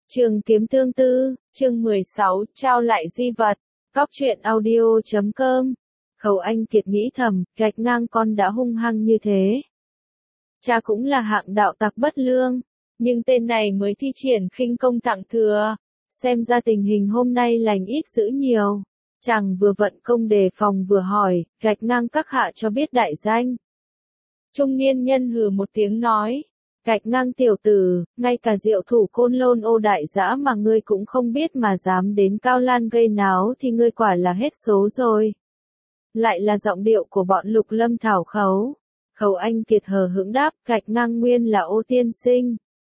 Trường kiếm tương tư, chương 16, trao lại di vật. Cóc truyện audio.com. Khẩu Anh Kiệt nghĩ thầm, gạch ngang con đã hung hăng như thế. Cha cũng là hạng đạo tặc bất lương, nhưng tên này mới thi triển khinh công tặng thừa. Xem ra tình hình hôm nay lành ít dữ nhiều. Chàng vừa vận công đề phòng vừa hỏi, gạch ngang các hạ cho biết đại danh. Trung niên nhân hừ một tiếng nói. Gạch ngang tiểu tử, ngay cả diệu thủ Côn Lôn Ô đại dã mà ngươi cũng không biết mà dám đến Cao Lan gây náo thì ngươi quả là hết số rồi. Lại là giọng điệu của bọn Lục Lâm Thảo Khấu. Khẩu Anh Kiệt hờ hững đáp, gạch ngang nguyên là Ô tiên sinh.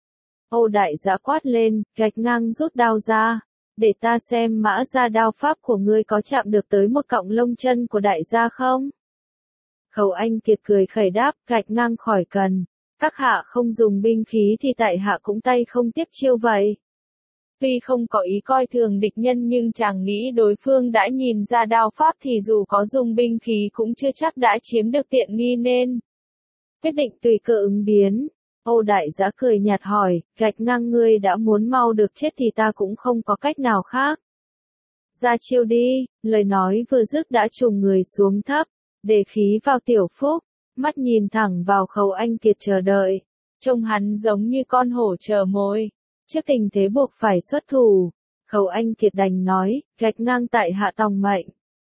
Ô đại dã quát lên, gạch ngang rút đao ra. Để ta xem mã ra đao pháp của ngươi có chạm được tới một cọng lông chân của đại gia không? Khẩu Anh Kiệt cười khẩy đáp, gạch ngang khỏi cần. Các hạ không dùng binh khí thì tại hạ cũng tay không tiếp chiêu vậy. Tuy không có ý coi thường địch nhân nhưng chàng nghĩ đối phương đã nhìn ra đao pháp thì dù có dùng binh khí cũng chưa chắc đã chiếm được tiện nghi nên. Quyết định tùy cơ ứng biến. Ô đại dã cười nhạt hỏi, gạch ngang ngươi đã muốn mau được chết thì ta cũng không có cách nào khác. Ra chiêu đi, lời nói vừa dứt đã trùng người xuống thấp, để khí vào tiểu phúc. Mắt nhìn thẳng vào Khẩu Anh Kiệt chờ đợi, trông hắn giống như con hổ chờ mồi. Trước tình thế buộc phải xuất thủ, Khẩu Anh Kiệt đành nói, gạch ngang tại hạ tòng mệnh.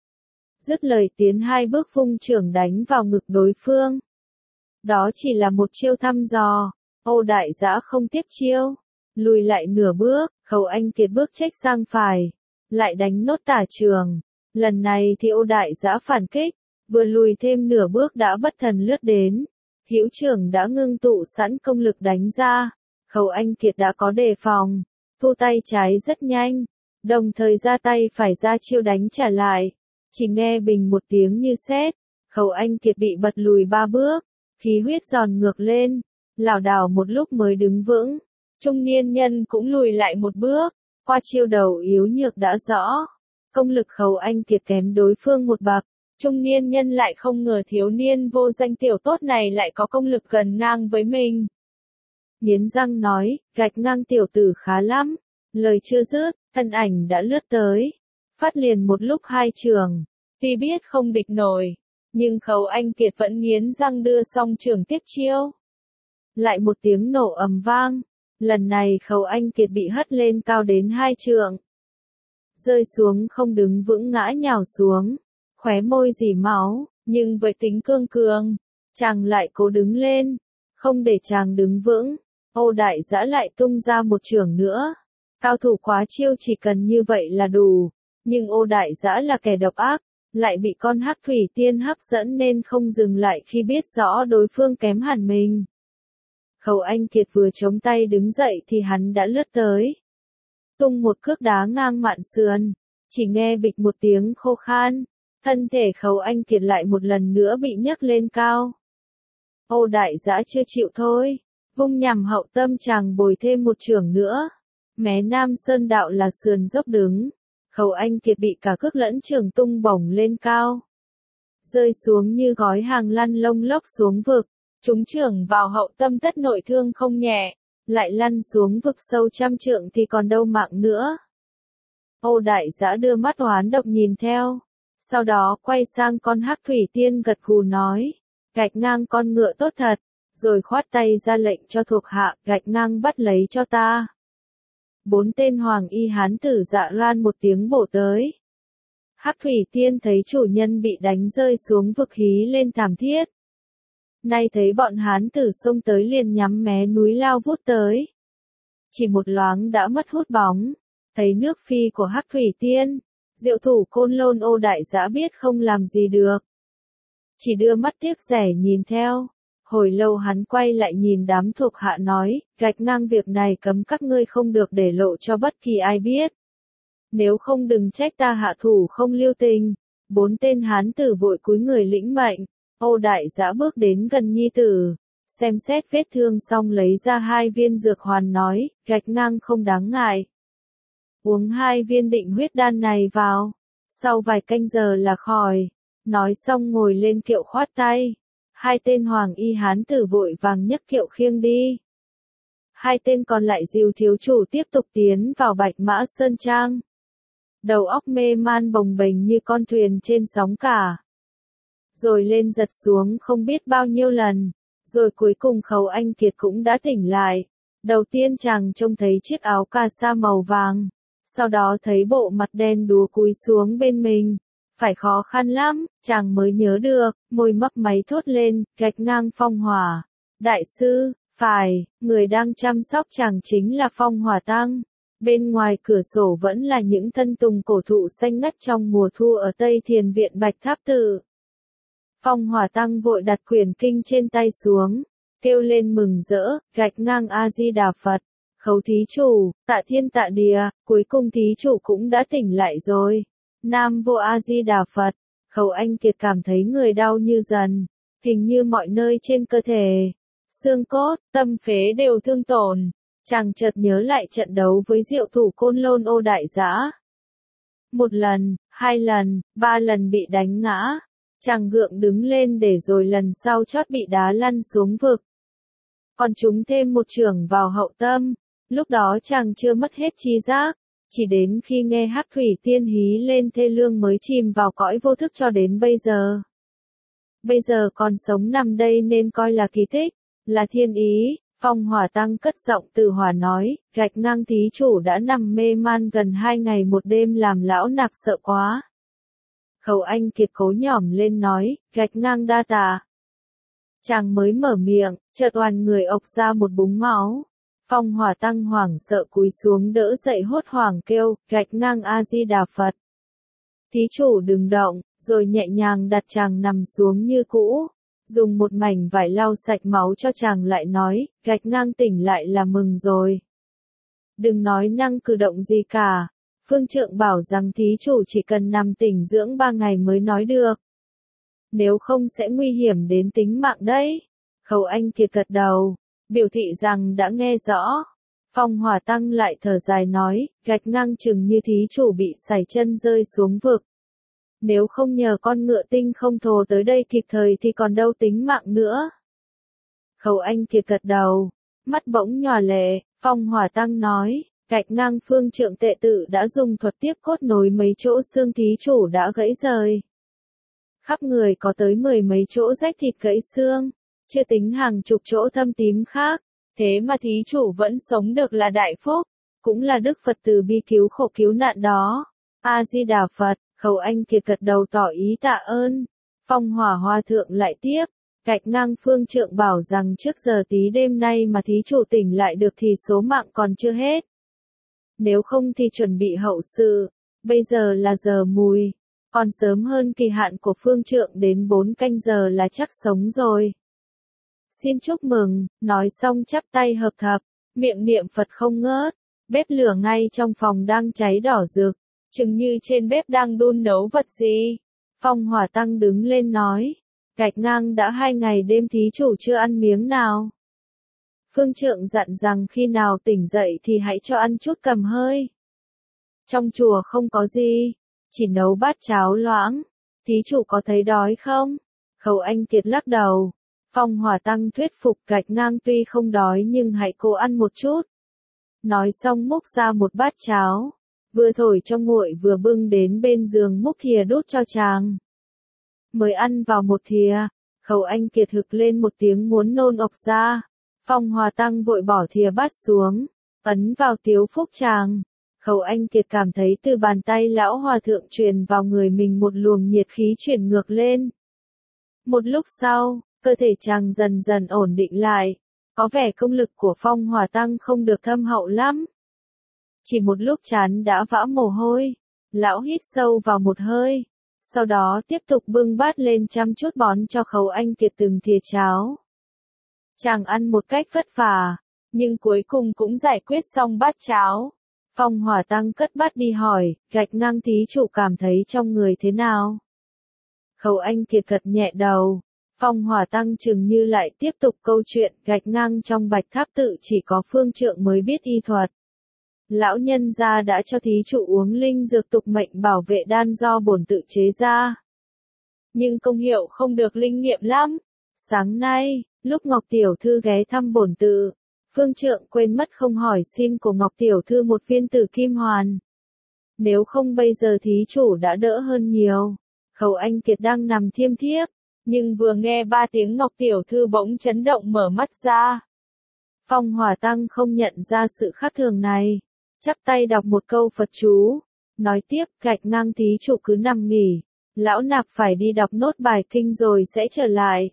Dứt lời tiến hai bước vung chưởng đánh vào ngực đối phương. Đó chỉ là một chiêu thăm dò, Ô đại dã không tiếp chiêu, lùi lại nửa bước, Khẩu Anh Kiệt bước chếch sang phải, lại đánh nốt tả chưởng. Lần này thì Ô đại dã phản kích. Vừa lùi thêm nửa bước đã bất thần lướt đến. Hữu trưởng đã ngưng tụ sẵn công lực đánh ra. Khẩu Anh Kiệt đã có đề phòng. Thu tay trái rất nhanh. Đồng thời ra tay phải ra chiêu đánh trả lại. Chỉ nghe bình một tiếng như sét. Khẩu Anh Kiệt bị bật lùi 3 bước. Khí huyết giòn ngược lên. Lảo đảo một lúc mới đứng vững. Trung niên nhân cũng lùi lại một bước. Qua chiêu đầu yếu nhược đã rõ. Công lực Khẩu Anh Kiệt kém đối phương một bậc. Trung niên nhân lại không ngờ thiếu niên vô danh tiểu tốt này lại có công lực gần ngang với mình. Nghiến răng nói, gạch ngang tiểu tử khá lắm. Lời chưa dứt, thân ảnh đã lướt tới. Phát liền một lúc hai trường. Tuy biết không địch nổi, nhưng Khẩu Anh Kiệt vẫn nghiến răng đưa song trường tiếp chiêu. Lại một tiếng nổ ầm vang. Lần này Khẩu Anh Kiệt bị hất lên cao đến 2 trượng. Rơi xuống không đứng vững ngã nhào xuống. Khóe môi rỉ máu, nhưng với tính cương cường, chàng lại cố đứng lên, không để chàng đứng vững. Ô đại dã lại tung ra một chưởng nữa. Cao thủ quá chiêu chỉ cần như vậy là đủ, nhưng Ô đại dã là kẻ độc ác, lại bị con hắc thủy tiên hấp dẫn nên không dừng lại khi biết rõ đối phương kém hẳn mình. Khẩu Anh Kiệt vừa chống tay đứng dậy thì hắn đã lướt tới. Tung một cước đá ngang mạn sườn, chỉ nghe bịch một tiếng khô khan. Thân thể Khẩu Anh Kiệt lại một lần nữa bị nhấc lên cao. Ô đại dã chưa chịu thôi, vung nhằm hậu tâm chàng bồi thêm một chưởng nữa. Mé Nam Sơn đạo là sườn dốc đứng, Khẩu Anh Kiệt bị cả cước lẫn chưởng tung bổng lên cao. Rơi xuống như gói hàng lăn lông lốc xuống vực, trúng chưởng vào hậu tâm tất nội thương không nhẹ, lại lăn xuống vực sâu 100 trượng thì còn đâu mạng nữa. Ô đại dã đưa mắt oán độc nhìn theo. Sau đó quay sang con hắc thủy tiên gật gù nói, gạch ngang con ngựa tốt thật, rồi khoát tay ra lệnh cho thuộc hạ, gạch ngang bắt lấy cho ta. 4 tên hoàng y hán tử dạ ran một tiếng bổ tới. Hắc thủy tiên thấy chủ nhân bị đánh rơi xuống vực hí lên thảm thiết. Nay thấy bọn hán tử xông tới liền nhắm mé núi lao vút tới. Chỉ một loáng đã mất hút bóng, thấy nước phi của hắc thủy tiên. Diệu thủ Côn Lôn Ô đại dã biết không làm gì được. Chỉ đưa mắt tiếc rẻ nhìn theo. Hồi lâu hắn quay lại nhìn đám thuộc hạ nói, gạch ngang việc này cấm các ngươi không được để lộ cho bất kỳ ai biết. Nếu không đừng trách ta hạ thủ không lưu tình. 4 tên hán tử vội cúi người lĩnh mệnh. Ô đại dã bước đến gần nhi tử. Xem xét vết thương xong lấy ra 2 viên dược hoàn nói, gạch ngang không đáng ngại. Uống 2 viên định huyết đan này vào, sau vài canh giờ là khỏi. Nói xong ngồi lên kiệu khoát tay. 2 tên hoàng y hán tử vội vàng nhấc kiệu khiêng đi. Hai tên còn lại dìu thiếu chủ tiếp tục tiến vào Bạch Mã Sơn Trang. Đầu óc mê man bồng bềnh như con thuyền trên sóng cả. Rồi lên giật xuống không biết bao nhiêu lần. Rồi cuối cùng Khấu Anh Kiệt cũng đã tỉnh lại. Đầu tiên chàng trông thấy chiếc áo cà sa màu vàng. Sau đó thấy bộ mặt đen đúa cúi xuống bên mình. Phải khó khăn lắm, chàng mới nhớ được, môi mấp máy thốt lên, gạch ngang Phong Hỏa. Đại sư, phải, người đang chăm sóc chàng chính là Phong Hỏa Tăng. Bên ngoài cửa sổ vẫn là những thân tùng cổ thụ xanh ngắt trong mùa thu ở Tây Thiền Viện Bạch Tháp Tự. Phong Hỏa Tăng vội đặt quyển kinh trên tay xuống, kêu lên mừng rỡ, gạch ngang A Di Đà Phật. Khấu thí chủ, tạ thiên tạ địa, cuối cùng thí chủ cũng đã tỉnh lại rồi. Nam vô A Di Đà Phật. Khấu Anh Kiệt cảm thấy người đau như dần, hình như mọi nơi trên cơ thể, xương cốt, tâm phế đều thương tổn. Chàng chợt nhớ lại trận đấu với Diệu Thủ Côn Lôn Ô Đại Dã. Một lần, hai lần, ba lần bị đánh ngã. Chàng gượng đứng lên để rồi lần sau chót bị đá lăn xuống vực. Còn trúng thêm một chưởng vào hậu tâm. Lúc đó chàng chưa mất hết trí giác. Chỉ đến khi nghe Hắc Thủy Tiên hí lên thê lương mới chìm vào cõi vô thức cho đến bây giờ. Bây giờ còn sống nằm đây nên coi là kỳ tích, là thiên ý. Phong Hỏa Tăng cất giọng từ hòa nói, gạch ngang thí chủ đã nằm mê man gần 2 ngày một đêm làm lão nặc sợ quá. Khấu Anh Kiệt cố nhỏm lên nói, gạch ngang đa tạ. Chàng mới mở miệng, chợt oàn người ộc ra một búng máu. Phong Hỏa Tăng hoảng sợ cúi xuống đỡ dậy hốt hoảng kêu, gạch ngang A Di Đà Phật. Thí chủ đừng động, rồi nhẹ nhàng đặt chàng nằm xuống như cũ. Dùng một mảnh vải lau sạch máu cho chàng lại nói, gạch ngang tỉnh lại là mừng rồi. Đừng nói năng cử động gì cả. Phương Trượng bảo rằng thí chủ chỉ cần nằm tỉnh dưỡng 3 ngày mới nói được. Nếu không sẽ nguy hiểm đến tính mạng đấy. Khấu Anh Kiệt gật đầu, biểu thị rằng đã nghe rõ. Phong Hỏa Tăng lại thở dài nói, gạch ngang chừng như thí chủ bị sải chân rơi xuống vực. Nếu không nhờ con ngựa tinh không thồ tới đây kịp thời thì còn đâu tính mạng nữa. Khấu Anh Kiệt gật đầu, mắt bỗng nhòa lệ, Phong Hỏa Tăng nói, gạch ngang Phương Trượng tệ tự đã dùng thuật tiếp cốt nối mấy chỗ xương thí chủ đã gãy rời. Khắp người có tới 10 mấy chỗ rách thịt gãy xương, chưa tính hàng chục chỗ thâm tím khác, thế mà thí chủ vẫn sống được là đại phúc, cũng là đức Phật từ bi cứu khổ cứu nạn đó. A Di Đà Phật. Khấu Anh Kiệt gật đầu tỏ ý tạ ơn. Phong Hỏa Hòa Thượng lại tiếp, gạch ngang Phương Trượng bảo rằng trước giờ tí đêm nay mà thí chủ tỉnh lại được thì số mạng còn chưa hết. Nếu không thì chuẩn bị hậu sự, bây giờ là giờ mùi, còn sớm hơn kỳ hạn của Phương Trượng đến 4 canh giờ là chắc sống rồi. Xin chúc mừng, nói xong chắp tay hợp thập, miệng niệm Phật không ngớt, bếp lửa ngay trong phòng đang cháy đỏ rực. Chừng như trên bếp đang đun nấu vật gì. Phong Hỏa Tăng đứng lên nói, gạch ngang đã 2 ngày đêm thí chủ chưa ăn miếng nào. Phương Trượng dặn rằng khi nào tỉnh dậy thì hãy cho ăn chút cầm hơi. Trong chùa không có gì, chỉ nấu bát cháo loãng. Thí chủ có thấy đói không? Khấu Anh Kiệt lắc đầu. Phong Hỏa Tăng thuyết phục gạch ngang tuy không đói nhưng hãy cố ăn một chút. Nói xong múc ra một bát cháo. Vừa thổi cho nguội vừa bưng đến bên giường múc thìa đút cho chàng. Mới ăn vào một thìa, Khấu Anh Kiệt hực lên một tiếng muốn nôn ộc ra. Phong Hỏa Tăng vội bỏ thìa bát xuống, ấn vào tiếu phúc chàng. Khấu Anh Kiệt cảm thấy từ bàn tay lão hòa thượng truyền vào người mình một luồng nhiệt khí chuyển ngược lên. Một lúc sau, cơ thể chàng dần dần ổn định lại. Có vẻ công lực của Phong Hỏa Tăng không được thâm hậu lắm. Chỉ một lúc chán đã vã mồ hôi, lão hít sâu vào một hơi, sau đó tiếp tục bưng bát lên chăm chút bón cho Khấu Anh Kiệt từng thìa cháo. Chàng ăn một cách vất vả, nhưng cuối cùng cũng giải quyết xong bát cháo. Phong Hỏa Tăng cất bát đi hỏi, gạch ngang thí chủ cảm thấy trong người thế nào? Khấu Anh Kiệt gật nhẹ đầu. Phong Hỏa Tăng chừng như lại tiếp tục câu chuyện, gạch ngang trong Bạch Tháp Tự chỉ có Phương Trượng mới biết y thuật. Lão nhân gia đã cho thí chủ uống linh dược tục mệnh bảo vệ đan do bổn tự chế ra. Nhưng công hiệu không được linh nghiệm lắm. Sáng nay, lúc Ngọc Tiểu Thư ghé thăm bổn tự, Phương Trượng quên mất không hỏi xin của Ngọc Tiểu Thư một viên tử kim hoàn. Nếu không bây giờ thí chủ đã đỡ hơn nhiều. Khẩu Anh Kiệt đang nằm thiêm thiếp, nhưng vừa nghe 3 tiếng Ngọc Tiểu Thư bỗng chấn động mở mắt ra. Phong Hỏa Tăng không nhận ra sự khác thường này, chắp tay đọc một câu Phật chú, nói tiếp, Gạch Ngang thí chủ cứ nằm nghỉ, lão nạp phải đi đọc nốt bài kinh rồi sẽ trở lại.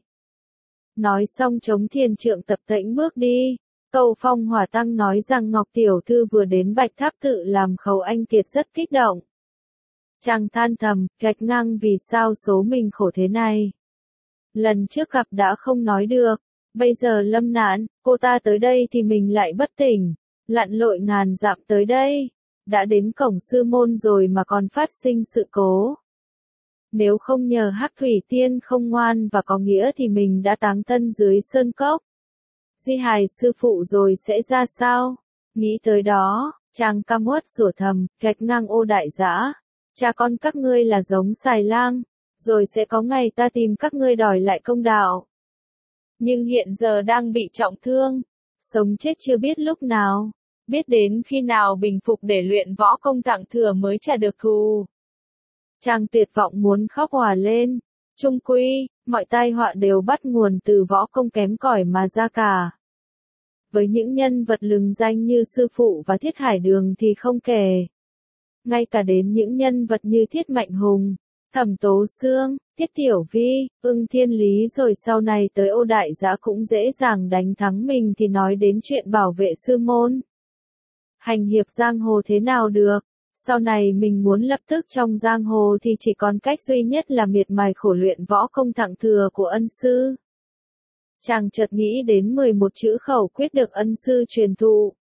Nói xong Trống Thiền Trượng tập tễnh bước đi. Câu Phong Hỏa Tăng nói rằng Ngọc Tiểu Thư vừa đến Bạch Tháp tự làm Khẩu Anh Kiệt rất kích động. Chàng than thầm, Gạch Ngang vì sao số mình khổ thế này. Lần trước gặp đã không nói được, bây giờ lâm nạn, cô ta tới đây thì mình lại bất tỉnh, lặn lội ngàn dặm tới đây, đã đến cổng sư môn rồi mà còn phát sinh sự cố. Nếu không nhờ Hắc Thủy Tiên không ngoan và có nghĩa thì mình đã táng thân dưới sơn cốc. Di hài sư phụ rồi sẽ ra sao? Nghĩ tới đó, chàng căm uất rủa thầm, Gạch Ngang ô đại dã, cha con các ngươi là giống xài lang, rồi sẽ có ngày ta tìm các ngươi đòi lại công đạo. Nhưng hiện giờ đang bị trọng thương, sống chết chưa biết lúc nào, biết đến khi nào bình phục để luyện võ công tặng thừa mới trả được thù. Chàng tuyệt vọng muốn khóc òa lên, chung quy, mọi tai họa đều bắt nguồn từ võ công kém cỏi mà ra cả. Với những nhân vật lừng danh như sư phụ và Thiết Hải Đường thì không kể. Ngay cả đến những nhân vật như Thiết Mạnh Hùng, Thẩm Tố Xương, Tiết Tiểu Vi, Ưng Thiên Lý rồi sau này tới Ô Đại Dã cũng dễ dàng đánh thắng mình thì nói đến chuyện bảo vệ sư môn. Hành hiệp giang hồ thế nào được, sau này mình muốn lập tức trong giang hồ thì chỉ còn cách duy nhất là miệt mài khổ luyện võ công tặng thừa của ân sư. Chàng chợt nghĩ đến 11 chữ khẩu quyết được ân sư truyền thụ.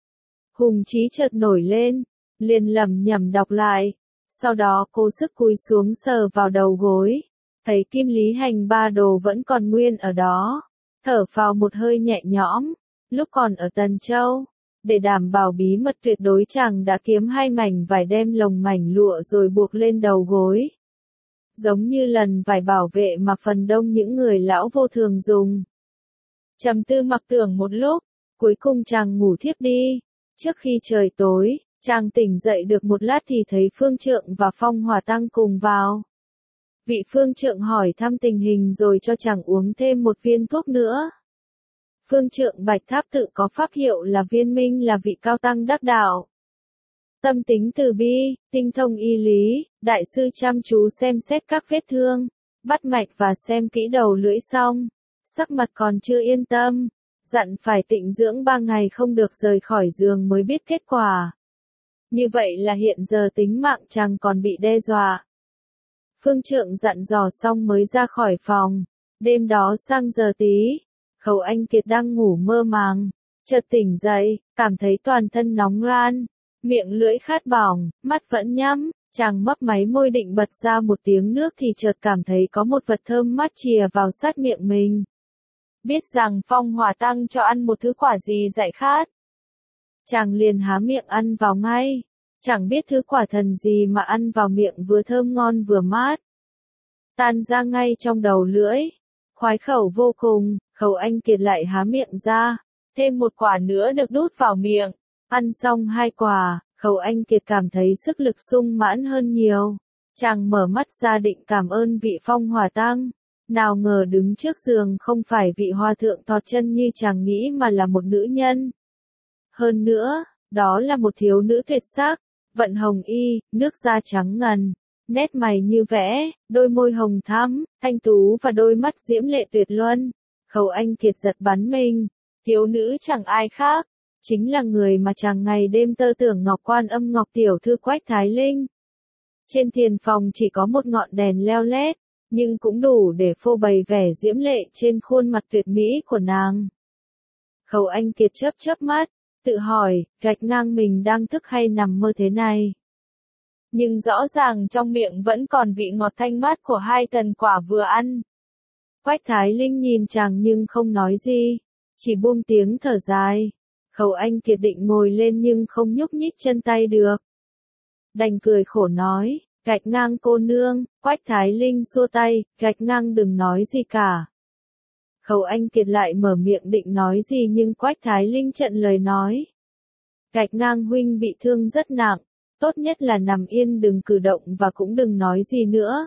Hùng chí chợt nổi lên, liền lẩm nhẩm đọc lại. Sau đó cố sức cúi xuống sờ vào đầu gối, thấy kim lý hành ba đồ vẫn còn nguyên ở đó, thở phào một hơi nhẹ nhõm. Lúc còn ở Tần Châu, để đảm bảo bí mật tuyệt đối chàng đã kiếm 2 mảnh vải đem lồng mảnh lụa rồi buộc lên đầu gối. Giống như lần vải bảo vệ mà phần đông những người lão vô thường dùng. Trầm tư mặc tưởng một lúc, cuối cùng chàng ngủ thiếp đi. Trước khi trời tối, chàng tỉnh dậy được một lát thì thấy Phương Trượng và Phong Hỏa Tăng cùng vào. Vị Phương Trượng hỏi thăm tình hình rồi cho chàng uống thêm một viên thuốc nữa. Phương Trượng Bạch Tháp tự có pháp hiệu là Viên Minh, là vị cao tăng đắc đạo. Tâm tính từ bi, tinh thông y lý, đại sư chăm chú xem xét các vết thương, bắt mạch và xem kỹ đầu lưỡi xong. Sắc mặt còn chưa yên tâm, dặn phải tịnh dưỡng 3 ngày không được rời khỏi giường mới biết kết quả. Như vậy là hiện giờ tính mạng chàng còn bị đe dọa. Phương Trượng dặn dò xong mới ra khỏi phòng. Đêm đó sang giờ tí, Khẩu Anh Kiệt đang ngủ mơ màng, chợt tỉnh dậy, cảm thấy toàn thân nóng ran, miệng lưỡi khát bỏng, mắt vẫn nhắm, chàng mấp máy môi định bật ra một tiếng nước thì chợt cảm thấy có một vật thơm mát chìa vào sát miệng mình. Biết rằng Phong Hỏa Tăng cho ăn một thứ quả gì giải khát. Chàng liền há miệng ăn vào ngay, chẳng biết thứ quả thần gì mà ăn vào miệng vừa thơm ngon vừa mát. Tan ra ngay trong đầu lưỡi, khoái khẩu vô cùng. Khẩu Anh Kiệt lại há miệng ra, thêm một quả nữa được đút vào miệng. Ăn xong 2 quả, Khẩu Anh Kiệt cảm thấy sức lực sung mãn hơn nhiều. Chàng mở mắt ra định cảm ơn vị Phong Hỏa Tăng. Nào ngờ đứng trước giường không phải vị hòa thượng thọt chân như chàng nghĩ mà là một nữ nhân. Hơn nữa, đó là một thiếu nữ tuyệt sắc, vận hồng y, nước da trắng ngần, nét mày như vẽ, đôi môi hồng thắm, thanh tú và đôi mắt diễm lệ tuyệt luân. Khẩu Anh Kiệt giật bắn mình, thiếu nữ chẳng ai khác, chính là người mà chàng ngày đêm tơ tưởng Ngọc Quan Âm Ngọc Tiểu Thư Quách Thái Linh. Trên thiền phòng chỉ có một ngọn đèn leo lét, nhưng cũng đủ để phô bày vẻ diễm lệ trên khuôn mặt tuyệt mỹ của nàng. Khẩu Anh Kiệt chớp chớp mắt, tự hỏi, Gạch Ngang mình đang thức hay nằm mơ thế này. Nhưng rõ ràng trong miệng vẫn còn vị ngọt thanh mát của 2 tần quả vừa ăn. Quách Thái Linh nhìn chàng nhưng không nói gì, chỉ buông tiếng thở dài. Khẩu Anh Kiệt định ngồi lên nhưng không nhúc nhích chân tay được. Đành cười khổ nói, Gạch Ngang cô nương. Quách Thái Linh xua tay, Gạch Ngang đừng nói gì cả. Khâu Anh Kiệt lại mở miệng định nói gì nhưng Quách Thái Linh chặn lời nói. Gạch ngang huynh bị thương rất nặng, tốt nhất là nằm yên đừng cử động và cũng đừng nói gì nữa.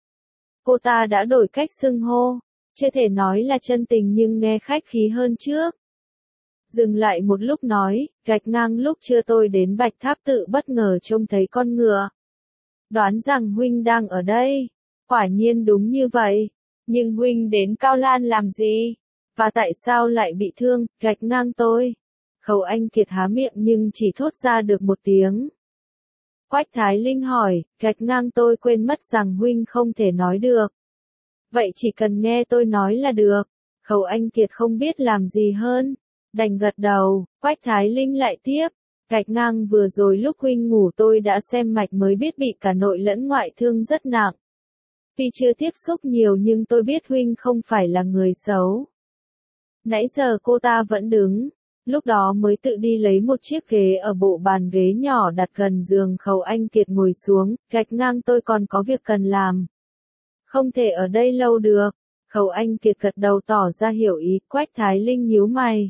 Cô ta đã đổi cách xưng hô, chưa thể nói là chân tình nhưng nghe khách khí hơn trước. Dừng lại một lúc nói, gạch ngang lúc trưa tôi đến Bạch Tháp Tự bất ngờ trông thấy con ngựa. Đoán rằng huynh đang ở đây. Quả nhiên đúng như vậy. Nhưng huynh đến Cao Lan làm gì? Và tại sao lại bị thương, gạch ngang tôi? Khâu Anh Kiệt há miệng nhưng chỉ thốt ra được một tiếng. Quách Thái Linh hỏi, gạch ngang tôi quên mất rằng huynh không thể nói được. Vậy chỉ cần nghe tôi nói là được. Khâu Anh Kiệt không biết làm gì hơn. Đành gật đầu, Quách Thái Linh lại tiếp. Gạch ngang vừa rồi lúc huynh ngủ tôi đã xem mạch mới biết bị cả nội lẫn ngoại thương rất nặng. Tuy chưa tiếp xúc nhiều nhưng tôi biết huynh không phải là người xấu. Nãy giờ cô ta vẫn đứng, lúc đó mới tự đi lấy một chiếc ghế ở bộ bàn ghế nhỏ đặt gần giường Khâu Anh Kiệt ngồi xuống, gạch ngang tôi còn có việc cần làm. Không thể ở đây lâu được. Khâu Anh Kiệt gật đầu tỏ ra hiểu ý, Quách Thái Linh nhíu mày.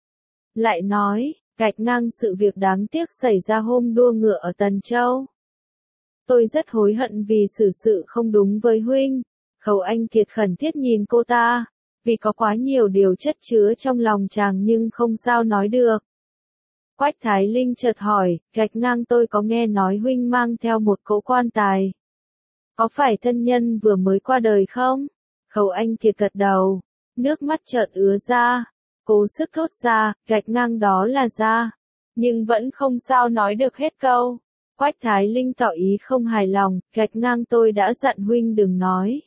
Lại nói, gạch ngang sự việc đáng tiếc xảy ra hôm đua ngựa ở Tần Châu. Tôi rất hối hận vì xử sự không đúng với huynh. Khâu Anh Kiệt khẩn thiết nhìn cô ta, vì có quá nhiều điều chất chứa trong lòng chàng nhưng không sao nói được. Quách Thái Linh chợt hỏi, gạch ngang tôi có nghe nói huynh mang theo một cỗ quan tài. Có phải thân nhân vừa mới qua đời không? Khâu Anh Kiệt gật đầu, nước mắt chợt ứa ra, cố sức thốt ra, gạch ngang đó là ra, nhưng vẫn không sao nói được hết câu. Quách Thái Linh tỏ ý không hài lòng, gạch ngang tôi đã dặn huynh đừng nói.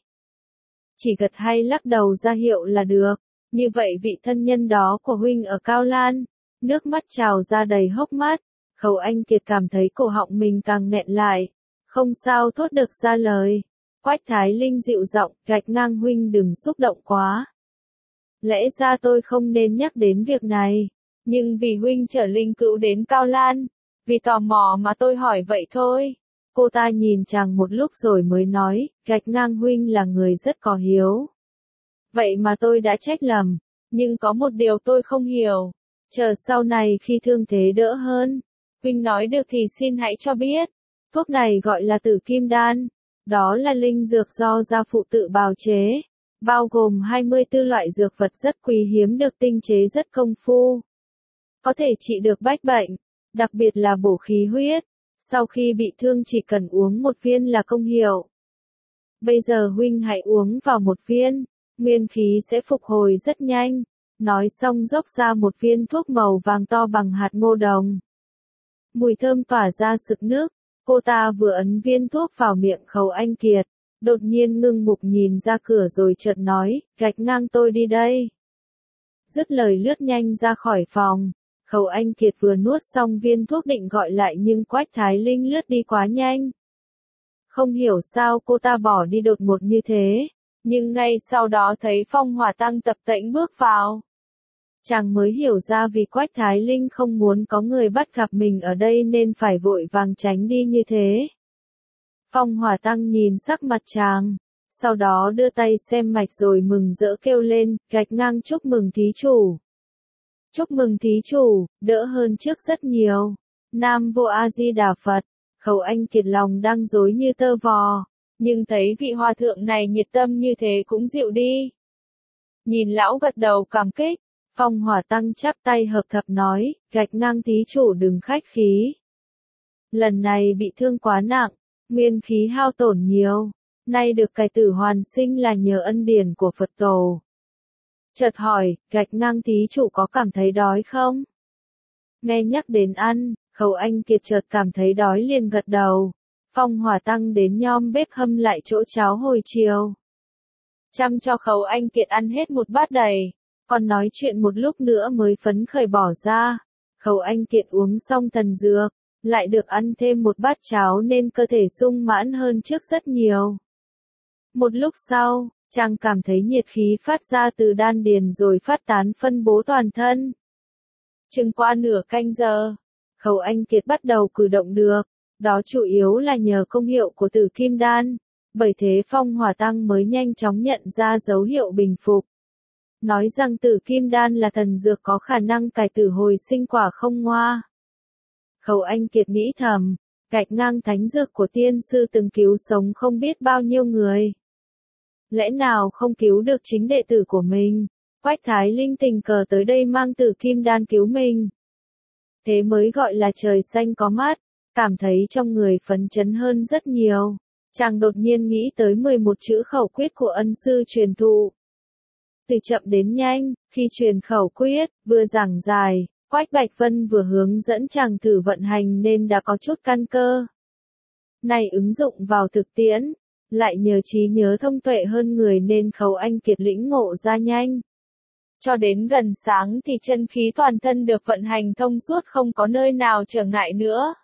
Chỉ gật hay lắc đầu ra hiệu là được, như vậy vị thân nhân đó của huynh ở Cao Lan, nước mắt trào ra đầy hốc mắt. Khâu Anh Kiệt cảm thấy cổ họng mình càng nghẹn lại, không sao thốt được ra lời. Quách Thái Linh dịu giọng, gạch ngang huynh đừng xúc động quá. Lẽ ra tôi không nên nhắc đến việc này, nhưng vì huynh chở linh cữu đến Cao Lan, vì tò mò mà tôi hỏi vậy thôi. Cô ta nhìn chàng một lúc rồi mới nói, gạch ngang huynh là người rất có hiếu. Vậy mà tôi đã trách lầm, nhưng có một điều tôi không hiểu. Chờ sau này khi thương thế đỡ hơn, huynh nói được thì xin hãy cho biết. Thuốc này gọi là Tử Kim Đan. Đó là linh dược do gia phụ tự bào chế, bao gồm 24 loại dược vật rất quý hiếm được tinh chế rất công phu. Có thể trị được bách bệnh, đặc biệt là bổ khí huyết. Sau khi bị thương chỉ cần uống một viên là công hiệu. Bây giờ huynh hãy uống vào một viên, nguyên khí sẽ phục hồi rất nhanh. Nói xong dốc ra một viên thuốc màu vàng to bằng hạt ngô đồng. Mùi thơm tỏa ra sực nước. Cô ta vừa ấn viên thuốc vào miệng Khâu Anh Kiệt, đột nhiên ngưng mục nhìn ra cửa rồi chợt nói, gạch ngang tôi đi đây. Dứt lời lướt nhanh ra khỏi phòng. Khâu Anh Kiệt vừa nuốt xong viên thuốc định gọi lại nhưng Quách Thái Linh lướt đi quá nhanh. Không hiểu sao cô ta bỏ đi đột ngột như thế, nhưng ngay sau đó thấy Phong Hỏa Tăng tập tễnh bước vào. Chàng mới hiểu ra vì Quách Thái Linh không muốn có người bắt gặp mình ở đây nên phải vội vàng tránh đi như thế. Phong Hỏa Tăng nhìn sắc mặt chàng, sau đó đưa tay xem mạch rồi mừng rỡ kêu lên, gạch ngang chúc mừng thí chủ. Chúc mừng thí chủ, đỡ hơn trước rất nhiều. Nam Vô A Di Đà Phật. Khâu Anh Kiệt lòng đang rối như tơ vò, nhưng thấy vị hòa thượng này nhiệt tâm như thế cũng dịu đi. Nhìn lão gật đầu cảm kích, Phong Hỏa Tăng chắp tay hợp thập nói, gạch ngang thí chủ đừng khách khí. Lần này bị thương quá nặng, nguyên khí hao tổn nhiều, nay được cải tử hoàn sinh là nhờ ân điển của Phật tổ. Chợt hỏi, gạch ngang thí chủ có cảm thấy đói không? Nghe nhắc đến ăn, Khâu Anh Kiệt chợt cảm thấy đói liền gật đầu. Phong Hỏa Tăng đến nhom bếp hâm lại chỗ cháo hồi chiều. Chăm cho Khâu Anh Kiệt ăn hết một bát đầy, còn nói chuyện một lúc nữa mới phấn khởi bỏ ra. Khâu Anh Kiệt uống xong thần dược, lại được ăn thêm một bát cháo nên cơ thể sung mãn hơn trước rất nhiều. Một lúc sau, chàng cảm thấy nhiệt khí phát ra từ đan điền rồi phát tán phân bố toàn thân. Chừng qua nửa canh giờ, Khâu Anh Kiệt bắt đầu cử động được, đó chủ yếu là nhờ công hiệu của Tử Kim Đan, bởi thế Phong Hỏa Tăng mới nhanh chóng nhận ra dấu hiệu bình phục. nói rằng tử kim đan là thần dược có khả năng cải tử hồi sinh quả không ngoa. Khấu Anh Kiệt nghĩ thầm, gạch ngang thánh dược của tiên sư từng cứu sống không biết bao nhiêu người. Lẽ nào không cứu được chính đệ tử của mình? Quách Thái Linh tình cờ tới đây mang tử kim đan cứu mình. Thế mới gọi là trời xanh có mắt, cảm thấy trong người phấn chấn hơn rất nhiều. Chàng đột nhiên nghĩ tới 11 chữ khẩu quyết của ân sư truyền thụ. Từ chậm đến nhanh, khi truyền khẩu quyết, vừa giảng dài, Quách Bạch Vân vừa hướng dẫn chàng thử vận hành nên đã có chút căn cơ. Này ứng dụng vào thực tiễn, lại nhờ trí nhớ thông tuệ hơn người nên Khấu Anh Kiệt lĩnh ngộ ra nhanh. Cho đến gần sáng thì chân khí toàn thân được vận hành thông suốt không có nơi nào trở ngại nữa.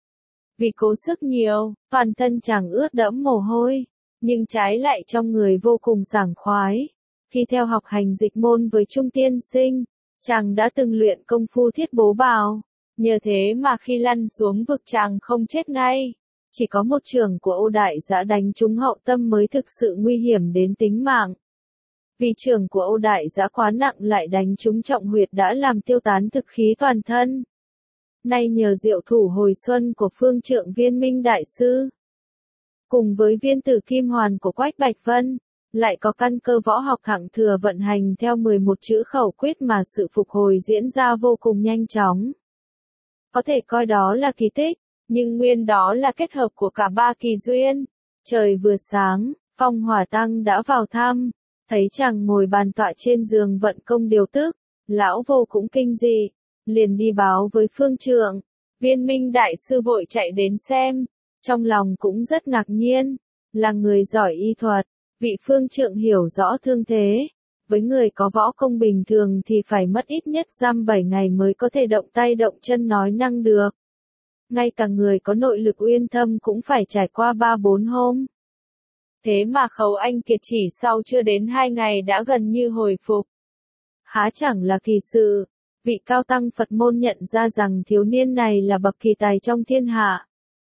Vì cố sức nhiều, toàn thân chàng ướt đẫm mồ hôi, nhưng trái lại trong người vô cùng sảng khoái. Khi theo học hành dịch môn với Trung tiên sinh, chàng đã từng luyện công phu thiết bố bào, nhờ thế mà khi lăn xuống vực chàng không chết ngay. Chỉ có một chưởng của Ô Đại Dã đánh trúng hậu tâm mới thực sự nguy hiểm đến tính mạng. Vì chưởng của Ô Đại Dã quá nặng lại đánh trúng trọng huyệt đã làm tiêu tán thực khí toàn thân. Nay nhờ diệu thủ hồi xuân của phương trượng Viên Minh Đại Sư, cùng với viên tử kim hoàn của Quách Bạch Vân, lại có căn cơ võ học thẳng thừa vận hành theo 11 chữ khẩu quyết mà sự phục hồi diễn ra vô cùng nhanh chóng. Có thể coi đó là kỳ tích, nhưng nguyên đó là kết hợp của cả ba kỳ duyên. Trời vừa sáng, Phong Hỏa Tăng đã vào thăm, thấy chàng ngồi bàn tọa trên giường vận công điều tức, lão vô cũng kinh dị, liền đi báo với phương trượng. Viên Minh Đại Sư vội chạy đến xem, trong lòng cũng rất ngạc nhiên, là người giỏi y thuật, vị phương trượng hiểu rõ thương thế. Với người có võ công bình thường thì phải mất ít nhất dăm 7 ngày mới có thể động tay động chân nói năng được. Ngay cả người có nội lực uyên thâm cũng phải trải qua 3-4 hôm. Thế mà Khấu Anh Kiệt chỉ sau chưa đến 2 ngày đã gần như hồi phục. Há chẳng là kỳ sự, vị cao tăng Phật môn nhận ra rằng thiếu niên này là bậc kỳ tài trong thiên hạ.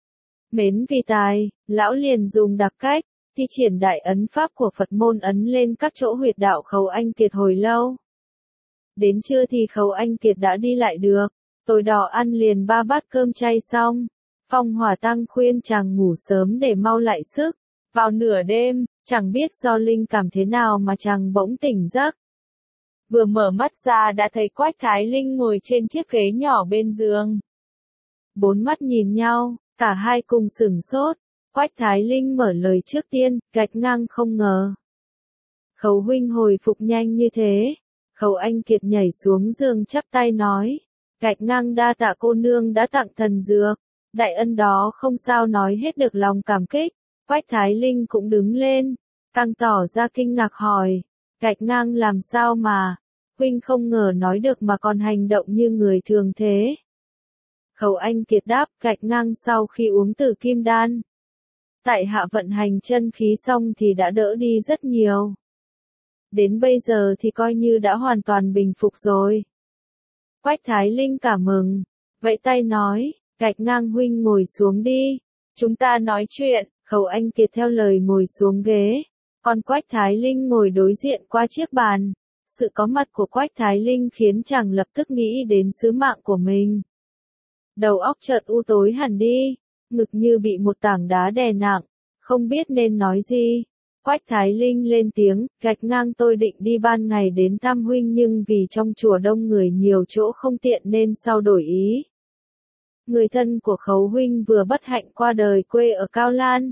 Mến vì tài, lão liền dùng đặc cách, thi triển đại ấn pháp của Phật môn ấn lên các chỗ huyệt đạo Khấu Anh Kiệt hồi lâu. Đến trưa thì Khấu Anh Kiệt đã đi lại được, tối đó ăn liền 3 bát cơm chay xong. Phong Hỏa Tăng khuyên chàng ngủ sớm để mau lại sức. Vào nửa đêm, chẳng biết do linh cảm thế nào mà chàng bỗng tỉnh giấc. Vừa mở mắt ra đã thấy Quách Thái Linh ngồi trên chiếc ghế nhỏ bên giường. 4 mắt nhìn nhau, cả hai cùng sửng sốt. Quách Thái Linh mở lời trước tiên, gạch ngang không ngờ. Khấu huynh hồi phục nhanh như thế. Khấu Anh Kiệt nhảy xuống giường chắp tay nói. Gạch ngang đa tạ cô nương đã tặng thần dược. Đại ân đó không sao nói hết được lòng cảm kích. Quách Thái Linh cũng đứng lên, càng tỏ ra kinh ngạc hỏi. Gạch ngang làm sao mà, huynh không ngờ nói được mà còn hành động như người thường thế. Khấu Anh Kiệt đáp, gạch ngang sau khi uống tử kim đan. Tại hạ vận hành chân khí xong thì đã đỡ đi rất nhiều. Đến bây giờ thì coi như đã hoàn toàn bình phục rồi. Quách Thái Linh cảm mừng, vẫy tay nói, gạch ngang huynh ngồi xuống đi, chúng ta nói chuyện. Khấu Anh Kiệt theo lời ngồi xuống ghế, còn Quách Thái Linh ngồi đối diện qua chiếc bàn. Sự có mặt của Quách Thái Linh khiến chàng lập tức nghĩ đến sứ mạng của mình. Đầu óc chợt u tối hẳn đi, ngực như bị một tảng đá đè nặng, không biết nên nói gì. Quách Thái Linh lên tiếng, gạch ngang tôi định đi ban ngày đến thăm huynh nhưng vì trong chùa đông người nhiều chỗ không tiện nên sau đổi ý. Người thân của Khấu huynh vừa bất hạnh qua đời quê ở Cao Lan.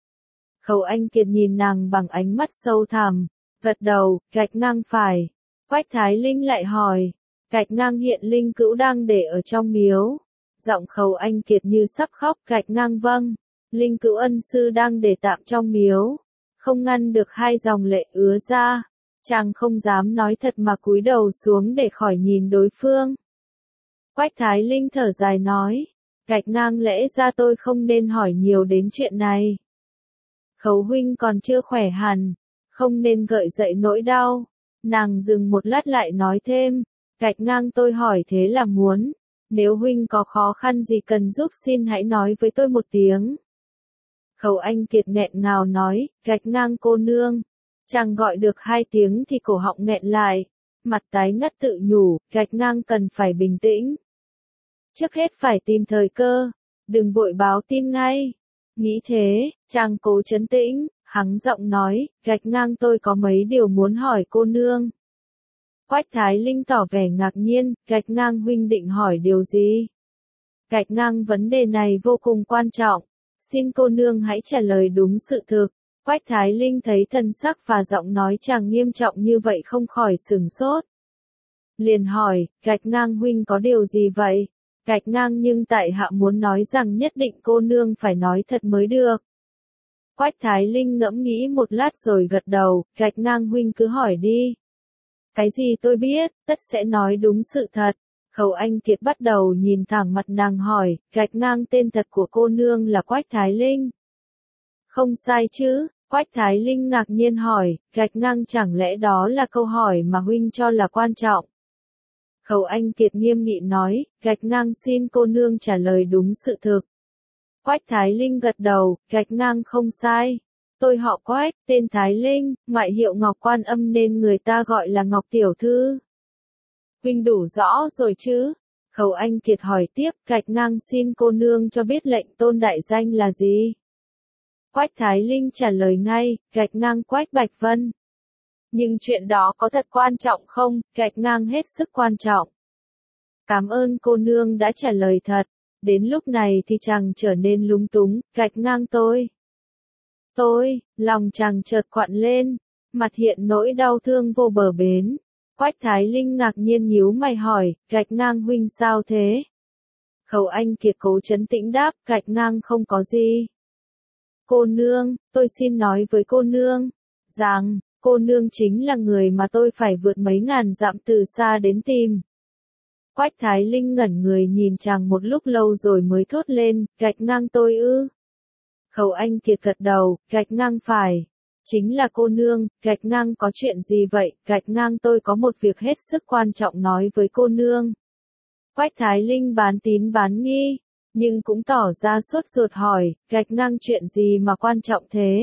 Khấu Anh Kiệt nhìn nàng bằng ánh mắt sâu thẳm, gật đầu, gạch ngang phải. Quách Thái Linh lại hỏi, gạch ngang hiện linh cữu đang để ở trong miếu. Giọng Khấu Anh Kiệt như sắp khóc, gạch ngang vâng, linh cữu ân sư đang để tạm trong miếu. Không ngăn được hai dòng lệ ứa ra, chàng không dám nói thật mà cúi đầu xuống để khỏi nhìn đối phương. Quách Thái Linh thở dài nói, gạch ngang lẽ ra tôi không nên hỏi nhiều đến chuyện này. Khấu huynh còn chưa khỏe hẳn, không nên gợi dậy nỗi đau. Nàng dừng một lát lại nói thêm, gạch ngang tôi hỏi thế là muốn, nếu huynh có khó khăn gì cần giúp xin hãy nói với tôi một tiếng. Khấu Anh Kiệt nghẹn ngào nói, gạch ngang cô nương. Chàng gọi được 2 tiếng thì cổ họng nghẹn lại, mặt tái ngắt tự nhủ, gạch ngang cần phải bình tĩnh. Trước hết phải tìm thời cơ, đừng vội báo tin ngay. Nghĩ thế, chàng cố trấn tĩnh, hắng giọng nói, gạch ngang tôi có mấy điều muốn hỏi cô nương. Quách Thái Linh tỏ vẻ ngạc nhiên, gạch ngang huynh định hỏi điều gì? Gạch ngang vấn đề này vô cùng quan trọng, xin cô nương hãy trả lời đúng sự thực. Quách Thái Linh thấy thần sắc và giọng nói chàng nghiêm trọng như vậy không khỏi sửng sốt. Liền hỏi, gạch ngang huynh có điều gì vậy? Gạch ngang nhưng tại hạ muốn nói rằng nhất định cô nương phải nói thật mới được. Quách Thái Linh ngẫm nghĩ một lát rồi gật đầu, gạch ngang huynh cứ hỏi đi. Cái gì tôi biết, tất sẽ nói đúng sự thật. Khẩu Anh Kiệt bắt đầu nhìn thẳng mặt nàng hỏi, gạch ngang tên thật của cô nương là Quách Thái Linh. Không sai chứ, Quách Thái Linh ngạc nhiên hỏi, gạch ngang chẳng lẽ đó là câu hỏi mà huynh cho là quan trọng. Khẩu Anh Kiệt nghiêm nghị nói, gạch ngang xin cô nương trả lời đúng sự thực. Quách Thái Linh gật đầu, gạch ngang không sai. Tôi họ Quách, tên Thái Linh, ngoại hiệu Ngọc Quan Âm nên người ta gọi là Ngọc Tiểu Thư. Huynh đủ rõ rồi chứ? Khẩu Anh Kiệt hỏi tiếp, gạch ngang xin cô nương cho biết lệnh tôn đại danh là gì? Quách Thái Linh trả lời ngay, gạch ngang Quách Bạch Vân. Nhưng chuyện đó có thật quan trọng không? Gạch ngang hết sức quan trọng. Cảm ơn cô nương đã trả lời thật. Đến lúc này thì chàng trở nên lúng túng, gạch ngang tôi. Lòng chàng chợt quặn lên, mặt hiện nỗi đau thương vô bờ bến. Quách Thái Linh ngạc nhiên nhíu mày hỏi, gạch ngang huynh sao thế? Khẩu Anh Kiệt cố trấn tĩnh đáp, gạch ngang không có gì. Cô nương, tôi xin nói với cô nương, rằng, cô nương chính là người mà tôi phải vượt mấy ngàn dặm từ xa đến tìm. Quách Thái Linh ngẩn người nhìn chàng một lúc lâu rồi mới thốt lên, gạch ngang tôi ư. Khẩu Anh Kiệt gật đầu, gạch ngang phải. Chính là cô nương, gạch ngang có chuyện gì vậy, gạch ngang tôi có một việc hết sức quan trọng nói với cô nương. Quách Thái Linh bán tín bán nghi, nhưng cũng tỏ ra sốt ruột hỏi, gạch ngang chuyện gì mà quan trọng thế?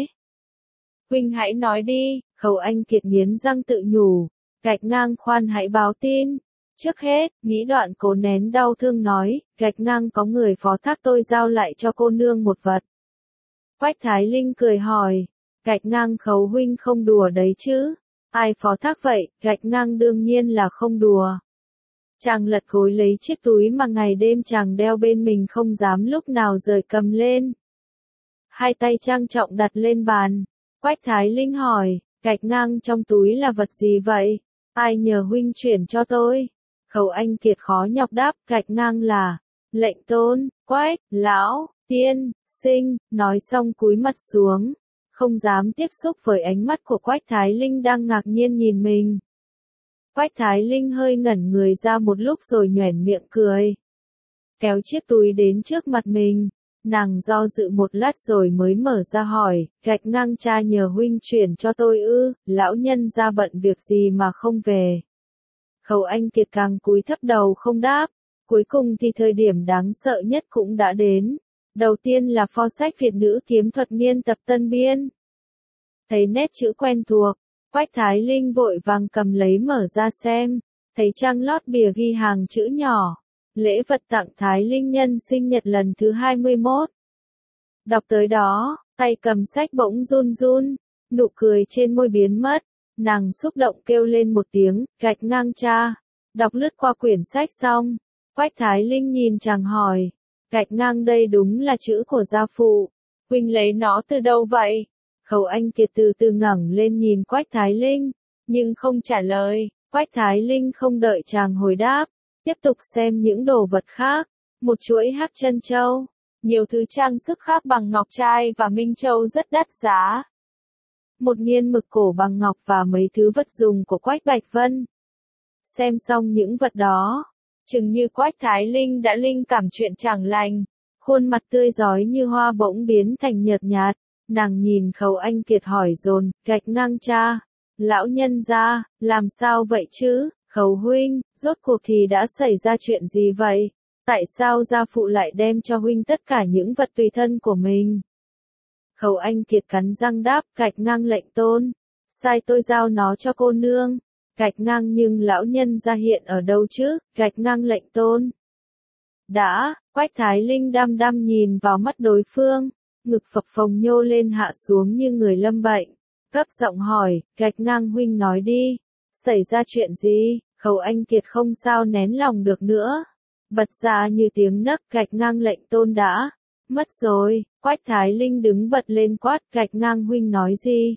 Huynh hãy nói đi, Khẩu Anh Kiệt nghiến răng tự nhủ, gạch ngang khoan hãy báo tin. Trước hết, nghĩ đoạn cố nén đau thương nói, gạch ngang có người phó thác tôi giao lại cho cô nương một vật. Quách Thái Linh cười hỏi, gạch ngang Khấu huynh không đùa đấy chứ? Ai phó thác vậy? Gạch ngang đương nhiên là không đùa. Chàng lật gối lấy chiếc túi mà ngày đêm chàng đeo bên mình không dám lúc nào rời cầm lên. Hai tay trang trọng đặt lên bàn. Quách Thái Linh hỏi, gạch ngang trong túi là vật gì vậy? Ai nhờ huynh chuyển cho tôi? Khẩu Anh Kiệt khó nhọc đáp, gạch ngang là lệnh tôn, Quách, lão, tiên, sinh, nói xong cúi mặt xuống, không dám tiếp xúc với ánh mắt của Quách Thái Linh đang ngạc nhiên nhìn mình. Quách Thái Linh hơi ngẩn người ra một lúc rồi nhoẻn miệng cười. Kéo chiếc túi đến trước mặt mình, nàng do dự một lát rồi mới mở ra hỏi, gạch ngang cha nhờ huynh chuyển cho tôi ư, lão nhân ra bận việc gì mà không về. Khẩu Anh Kiệt càng cúi thấp đầu không đáp, cuối cùng thì thời điểm đáng sợ nhất cũng đã đến. Đầu tiên là pho sách Việt ngữ kiếm thuật miên tập tân biên. Thấy nét chữ quen thuộc, Quách Thái Linh vội vàng cầm lấy mở ra xem, thấy trang lót bìa ghi hàng chữ nhỏ, lễ vật tặng Thái Linh nhân sinh nhật lần thứ 21. Đọc tới đó, tay cầm sách bỗng run run, nụ cười trên môi biến mất, nàng xúc động kêu lên một tiếng, gạch ngang cha. Đọc lướt qua quyển sách xong, Quách Thái Linh nhìn chàng hỏi, gạch ngang đây đúng là chữ của gia phụ, huynh lấy nó từ đâu vậy? Khẩu Anh Kiệt từ từ ngẩng lên nhìn Quách Thái Linh, nhưng không trả lời. Quách Thái Linh không đợi chàng hồi đáp, tiếp tục xem những đồ vật khác, một chuỗi hắc chân châu, nhiều thứ trang sức khác bằng ngọc trai và minh châu rất đắt giá. Một nghiên mực cổ bằng ngọc và mấy thứ vật dùng của Quách Bạch Vân. Xem xong những vật đó, chừng như Quách Thái Linh đã linh cảm chuyện chẳng lành, khuôn mặt tươi rói như hoa bỗng biến thành nhợt nhạt, nàng nhìn Khẩu Anh Kiệt hỏi dồn, gạch ngang cha, lão nhân gia, làm sao vậy chứ, Khẩu huynh, rốt cuộc thì đã xảy ra chuyện gì vậy? Tại sao gia phụ lại đem cho huynh tất cả những vật tùy thân của mình? Khẩu Anh Kiệt cắn răng đáp, gạch ngang lệnh tôn, sai tôi giao nó cho cô nương. Gạch ngang nhưng lão nhân gia hiện ở đâu chứ, gạch ngang lệnh tôn. Đã, Quách Thái Linh đăm đăm nhìn vào mắt đối phương, ngực phập phồng nhô lên hạ xuống như người lâm bệnh. Cấp giọng hỏi, gạch ngang huynh nói đi, xảy ra chuyện gì? Khâu Anh Kiệt không sao nén lòng được nữa. Bật ra như tiếng nấc, gạch ngang lệnh tôn đã. Mất rồi, Quách Thái Linh đứng bật lên quát, gạch ngang huynh nói gì?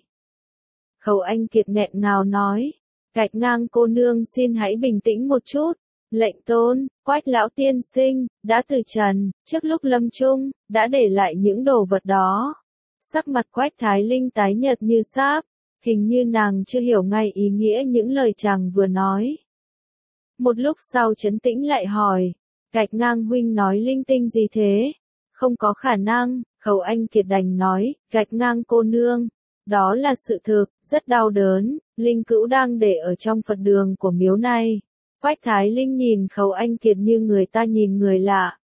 Khâu Anh Kiệt nghẹn ngào nói, gạch ngang cô nương xin hãy bình tĩnh một chút. Lệnh tôn, Quách lão tiên sinh, đã từ trần, trước lúc lâm chung, đã để lại những đồ vật đó. Sắc mặt Quách Thái Linh tái nhợt như sáp, hình như nàng chưa hiểu ngay ý nghĩa những lời chàng vừa nói. Một lúc sau trấn tĩnh lại hỏi, gạch ngang huynh nói linh tinh gì thế? Không có khả năng, Khâu Anh Kiệt đành nói, gạch ngang cô nương. Đó là sự thực, rất đau đớn, linh cữu đang để ở trong Phật đường của miếu này. Quách Thái Linh nhìn Khâu Anh Kiệt như người ta nhìn người lạ.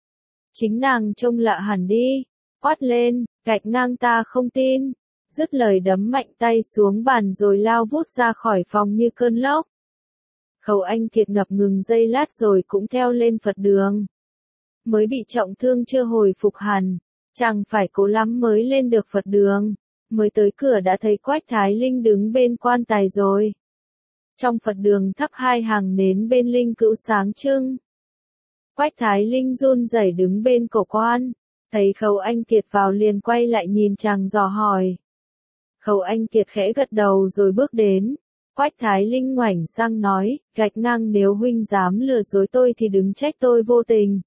Chính nàng trông lạ hẳn đi, quát lên, gạch ngang ta không tin. Dứt lời đấm mạnh tay xuống bàn rồi lao vút ra khỏi phòng như cơn lốc. Khâu Anh Kiệt ngập ngừng giây lát rồi cũng theo lên Phật đường. Mới bị trọng thương chưa hồi phục hẳn, chẳng phải cố lắm mới lên được Phật đường. Mới tới cửa đã thấy Quách Thái Linh đứng bên quan tài rồi. Trong Phật đường thắp hai hàng nến bên linh cữu sáng trưng. Quách Thái Linh run rẩy đứng bên cổ quan, thấy Khâu Anh Kiệt vào liền quay lại nhìn chàng dò hỏi. Khâu Anh Kiệt khẽ gật đầu rồi bước đến. Quách Thái Linh ngoảnh sang nói, gạch ngang nếu huynh dám lừa dối tôi thì đừng trách tôi vô tình.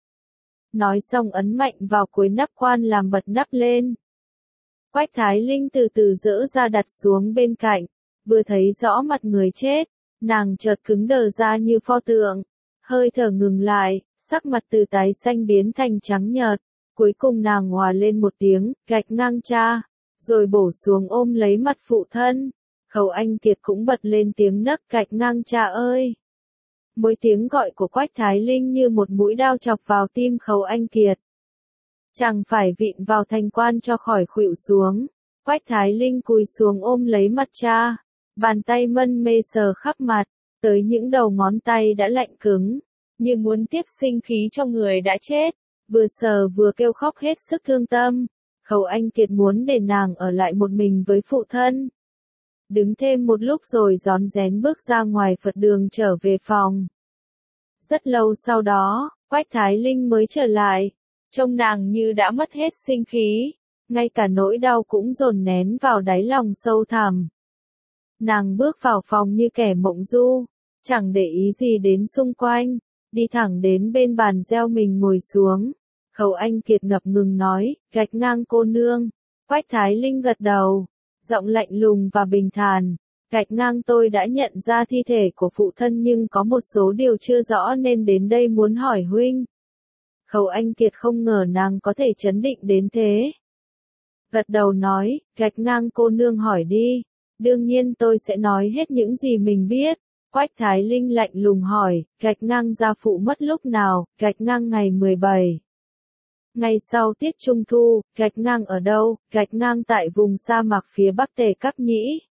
Nói xong ấn mạnh vào cuối nắp quan làm bật nắp lên. Quách Thái Linh từ từ dỡ ra đặt xuống bên cạnh, vừa thấy rõ mặt người chết, nàng chợt cứng đờ ra như pho tượng, hơi thở ngừng lại, sắc mặt từ tái xanh biến thành trắng nhợt, cuối cùng nàng hòa lên một tiếng, gạch ngang cha, rồi bổ xuống ôm lấy mặt phụ thân. Khâu Anh Kiệt cũng bật lên tiếng nấc, gạch ngang cha ơi. Mỗi tiếng gọi của Quách Thái Linh như một mũi đao chọc vào tim Khâu Anh Kiệt. Chẳng phải vịn vào thành quan cho khỏi khuỵu xuống. Quách Thái Linh cúi xuống ôm lấy mặt cha, bàn tay mân mê sờ khắp mặt, tới những đầu ngón tay đã lạnh cứng, như muốn tiếp sinh khí cho người đã chết, vừa sờ vừa kêu khóc hết sức thương tâm. Khâu Anh Kiệt muốn để nàng ở lại một mình với phụ thân. Đứng thêm một lúc rồi rón rén bước ra ngoài Phật đường trở về phòng. Rất lâu sau đó, Quách Thái Linh mới trở lại, trông nàng như đã mất hết sinh khí, ngay cả nỗi đau cũng dồn nén vào đáy lòng sâu thẳm. Nàng bước vào phòng như kẻ mộng du, chẳng để ý gì đến xung quanh, đi thẳng đến bên bàn reo mình ngồi xuống. Khâu Anh Kiệt ngập ngừng nói, gạch ngang cô nương. Quách Thái Linh gật đầu, giọng lạnh lùng và bình thản, gạch ngang tôi đã nhận ra thi thể của phụ thân nhưng có một số điều chưa rõ nên đến đây muốn hỏi huynh. Khâu Anh Kiệt không ngờ nàng có thể trấn định đến thế. Gật đầu nói, gạch ngang cô nương hỏi đi, đương nhiên tôi sẽ nói hết những gì mình biết. Quách Thái Linh lạnh lùng hỏi, gạch ngang gia phụ mất lúc nào, gạch ngang ngày 17. Ngày sau tiết trung thu, gạch ngang ở đâu, gạch ngang tại vùng sa mạc phía bắc Tề Cáp Nhĩ.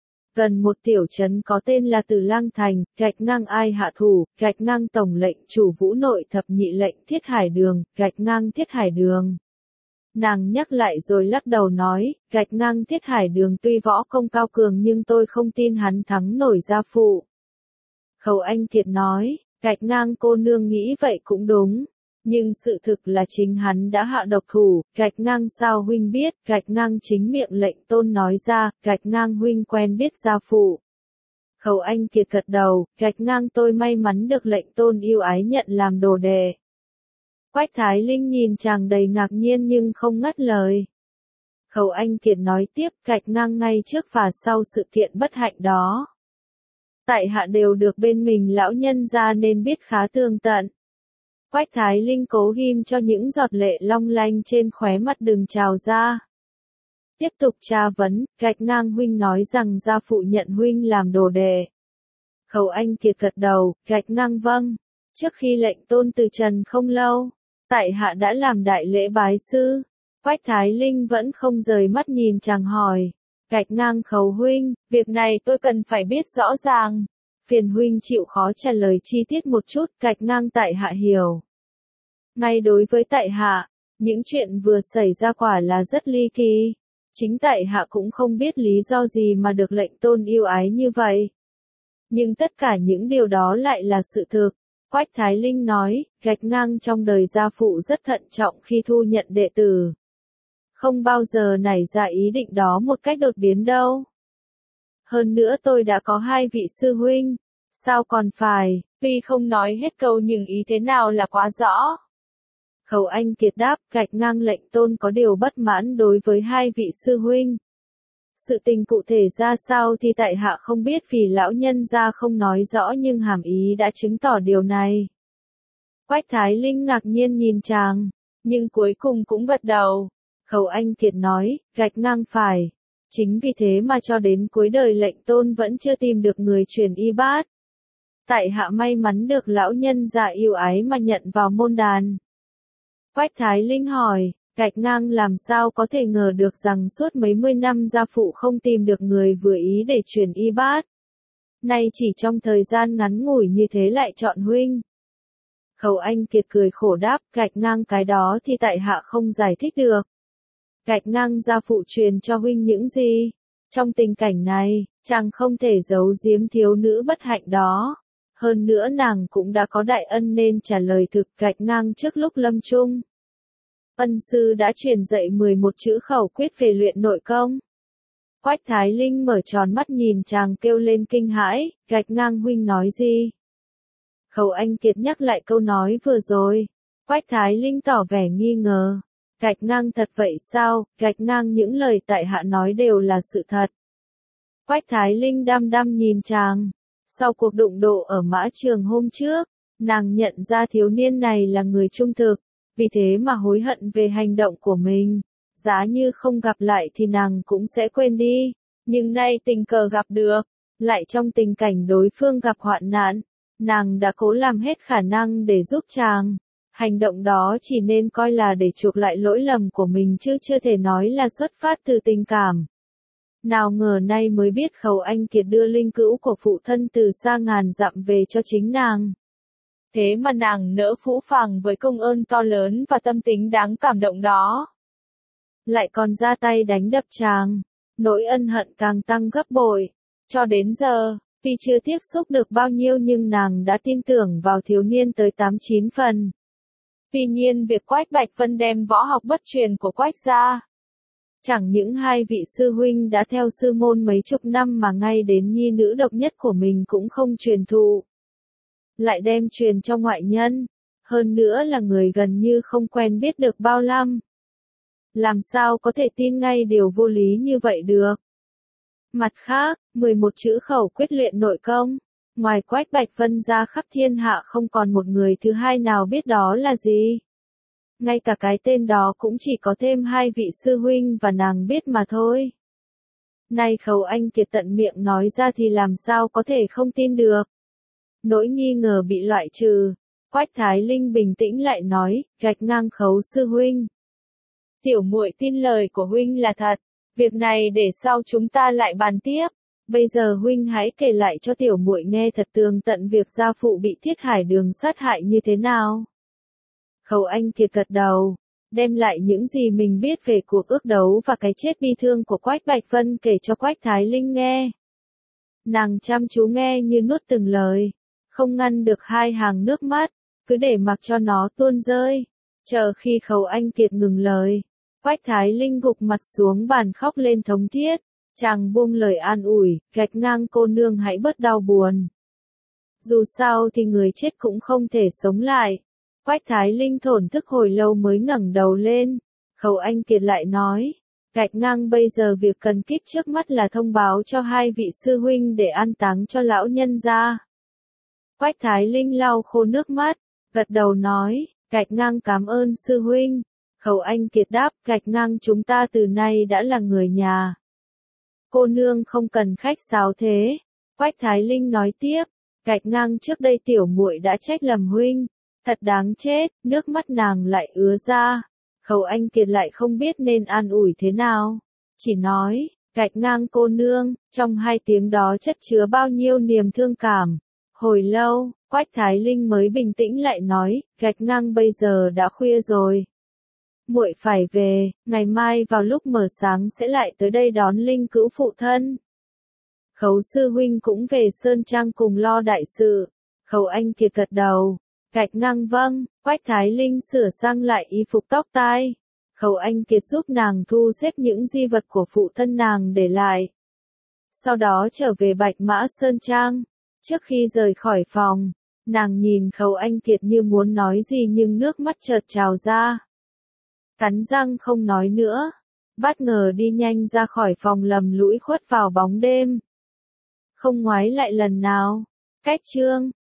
Gần một tiểu trấn có tên là Tử Lang Thành, gạch ngang ai hạ thủ, gạch ngang tổng lệnh chủ vũ nội thập nhị lệnh Thiết Hải Đường, gạch ngang Thiết Hải Đường. Nàng nhắc lại rồi lắc đầu nói, gạch ngang Thiết Hải Đường tuy võ công cao cường nhưng tôi không tin hắn thắng nổi gia phụ. Khâu Anh Kiệt nói, gạch ngang cô nương nghĩ vậy cũng đúng. Nhưng sự thực là chính hắn đã hạ độc thủ, gạch ngang sao huynh biết, gạch ngang chính miệng lệnh tôn nói ra, gạch ngang huynh quen biết gia phụ. Khâu Anh Kiệt gật đầu, gạch ngang tôi may mắn được lệnh tôn yêu ái nhận làm đồ đệ. Quách Thái Linh nhìn chàng đầy ngạc nhiên nhưng không ngắt lời. Khâu Anh Kiệt nói tiếp, gạch ngang ngay trước và sau sự kiện bất hạnh đó. Tại hạ đều được bên mình lão nhân ra nên biết khá tường tận. Quách Thái Linh cố ghim cho những giọt lệ long lanh trên khóe mắt đừng trào ra. Tiếp tục tra vấn, gạch ngang huynh nói rằng gia phụ nhận huynh làm đồ đệ. Khâu Anh Kiệt gật đầu, gạch ngang vâng. Trước khi lệnh tôn từ trần không lâu, tại hạ đã làm đại lễ bái sư. Quách Thái Linh vẫn không rời mắt nhìn chàng hỏi. Gạch ngang Khâu huynh, việc này tôi cần phải biết rõ ràng. Phiền huynh chịu khó trả lời chi tiết một chút, gạch ngang tại hạ hiểu. Ngay đối với tại hạ, những chuyện vừa xảy ra quả là rất ly kỳ. Chính tại hạ cũng không biết lý do gì mà được lệnh tôn yêu ái như vậy. Nhưng tất cả những điều đó lại là sự thực. Quách Thái Linh nói, gạch ngang trong đời gia phụ rất thận trọng khi thu nhận đệ tử. Không bao giờ nảy ra ý định đó một cách đột biến đâu. Hơn nữa tôi đã có 2 vị sư huynh. Sao còn phải, tuy không nói hết câu nhưng ý thế nào là quá rõ. Khẩu Anh Kiệt đáp, gạch ngang lệnh tôn có điều bất mãn đối với 2 vị sư huynh. Sự tình cụ thể ra sao thì tại hạ không biết vì lão nhân gia không nói rõ nhưng hàm ý đã chứng tỏ điều này. Quách Thái Linh ngạc nhiên nhìn chàng, nhưng cuối cùng cũng gật đầu. Khẩu Anh Kiệt nói, gạch ngang phải. Chính vì thế mà cho đến cuối đời lệnh tôn vẫn chưa tìm được người truyền y bát. Tại hạ may mắn được lão nhân gia yêu ái mà nhận vào môn đàn. Quách Thái Linh hỏi, gạch ngang làm sao có thể ngờ được rằng suốt mấy mươi năm gia phụ không tìm được người vừa ý để truyền y bát. Nay chỉ trong thời gian ngắn ngủi như thế lại chọn huynh. Khẩu Anh Kiệt cười khổ đáp, gạch ngang cái đó thì tại hạ không giải thích được. Gạch ngang gia phụ truyền cho huynh những gì? Trong tình cảnh này, chàng không thể giấu giếm thiếu nữ bất hạnh đó. Hơn nữa nàng cũng đã có đại ân nên trả lời thực gạch ngang trước lúc lâm chung. Ân sư đã truyền dạy 11 chữ khẩu quyết về luyện nội công. Quách Thái Linh mở tròn mắt nhìn chàng kêu lên kinh hãi, gạch ngang huynh nói gì? Khẩu Anh Kiệt nhắc lại câu nói vừa rồi. Quách Thái Linh tỏ vẻ nghi ngờ. Gạch ngang thật vậy sao? Gạch ngang những lời tại hạ nói đều là sự thật. Quách Thái Linh đăm đăm nhìn chàng. Sau cuộc đụng độ ở mã trường hôm trước, nàng nhận ra thiếu niên này là người trung thực, vì thế mà hối hận về hành động của mình. Giá như không gặp lại thì nàng cũng sẽ quên đi, nhưng nay tình cờ gặp được, lại trong tình cảnh đối phương gặp hoạn nạn, nàng đã cố làm hết khả năng để giúp chàng. Hành động đó chỉ nên coi là để chuộc lại lỗi lầm của mình chứ chưa thể nói là xuất phát từ tình cảm. Nào ngờ nay mới biết Khẩu Anh Kiệt đưa linh cữu của phụ thân từ xa ngàn dặm về cho chính nàng. Thế mà nàng nỡ phũ phàng với công ơn to lớn và tâm tính đáng cảm động đó. Lại còn ra tay đánh đập chàng, nỗi ân hận càng tăng gấp bội. Cho đến giờ, tuy chưa tiếp xúc được bao nhiêu nhưng nàng đã tin tưởng vào thiếu niên tới 8-9 phần. Tuy nhiên việc Quách Bạch Vân đem võ học bất truyền của Quách gia. Chẳng những 2 vị sư huynh đã theo sư môn mấy chục năm mà ngay đến nhi nữ độc nhất của mình cũng không truyền thụ. Lại đem truyền cho ngoại nhân, hơn nữa là người gần như không quen biết được bao năm. Làm sao có thể tin ngay điều vô lý như vậy được? Mặt khác, 11 chữ khẩu quyết luyện nội công, ngoài Quách Bạch Vân ra khắp thiên hạ không còn một người thứ hai nào biết đó là gì. Ngay cả cái tên đó cũng chỉ có thêm 2 vị sư huynh và nàng biết mà thôi. Nay Khẩu Anh Kiệt tận miệng nói ra thì làm sao có thể không tin được. Nỗi nghi ngờ bị loại trừ, Quách Thái Linh bình tĩnh lại nói, gạch ngang Khấu sư huynh. Tiểu muội tin lời của huynh là thật, việc này để sau chúng ta lại bàn tiếp. Bây giờ huynh hãy kể lại cho tiểu muội nghe thật tường tận việc gia phụ bị Thiết Hải Đường sát hại như thế nào. Khẩu Anh Kiệt gật đầu, đem lại những gì mình biết về cuộc ước đấu và cái chết bi thương của Quách Bạch Vân kể cho Quách Thái Linh nghe. Nàng chăm chú nghe như nuốt từng lời, không ngăn được 2 hàng nước mắt, cứ để mặc cho nó tuôn rơi. Chờ khi Khẩu Anh Kiệt ngừng lời, Quách Thái Linh gục mặt xuống bàn khóc lên thống thiết. Chàng buông lời an ủi, gạch ngang cô nương hãy bớt đau buồn. Dù sao thì người chết cũng không thể sống lại. Quách Thái Linh thổn thức hồi lâu mới ngẩng đầu lên. Khẩu Anh Kiệt lại nói, gạch ngang bây giờ việc cần kíp trước mắt là thông báo cho 2 vị sư huynh để an táng cho lão nhân gia. Quách Thái Linh lau khô nước mắt, gật đầu nói, gạch ngang cảm ơn sư huynh. Khẩu Anh Kiệt đáp, gạch ngang chúng ta từ nay đã là người nhà. Cô nương không cần khách sáo thế. Quách Thái Linh nói tiếp, gạch ngang trước đây tiểu muội đã trách lầm huynh, thật đáng chết, nước mắt nàng lại ứa ra. Khẩu Anh Kiệt lại không biết nên an ủi thế nào, chỉ nói, Gạch ngang cô nương, trong hai tiếng đó chất chứa bao nhiêu niềm thương cảm. Hồi lâu, Quách Thái Linh mới bình tĩnh lại nói, gạch ngang bây giờ đã khuya rồi. Muội phải về, ngày mai vào lúc mở sáng sẽ lại tới đây đón Linh Cữu phụ thân. Khấu sư huynh cũng về Sơn Trang cùng lo đại sự. Khấu Anh Kiệt gật đầu. Gạch ngang vâng, Quách Thái Linh sửa sang lại y phục tóc tai. Khấu Anh Kiệt giúp nàng thu xếp những di vật của phụ thân nàng để lại. Sau đó trở về Bạch Mã Sơn Trang. Trước khi rời khỏi phòng, nàng nhìn Khấu Anh Kiệt như muốn nói gì nhưng nước mắt chợt trào ra. Cắn răng không nói nữa. Bất ngờ đi nhanh ra khỏi phòng lầm lũi khuất vào bóng đêm. Không ngoái lại lần nào. Cách chương